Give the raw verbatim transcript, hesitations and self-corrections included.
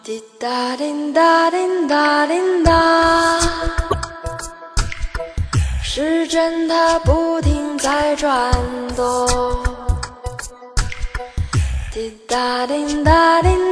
滴答滴答滴答滴答，时针它不停在转动。滴答滴答滴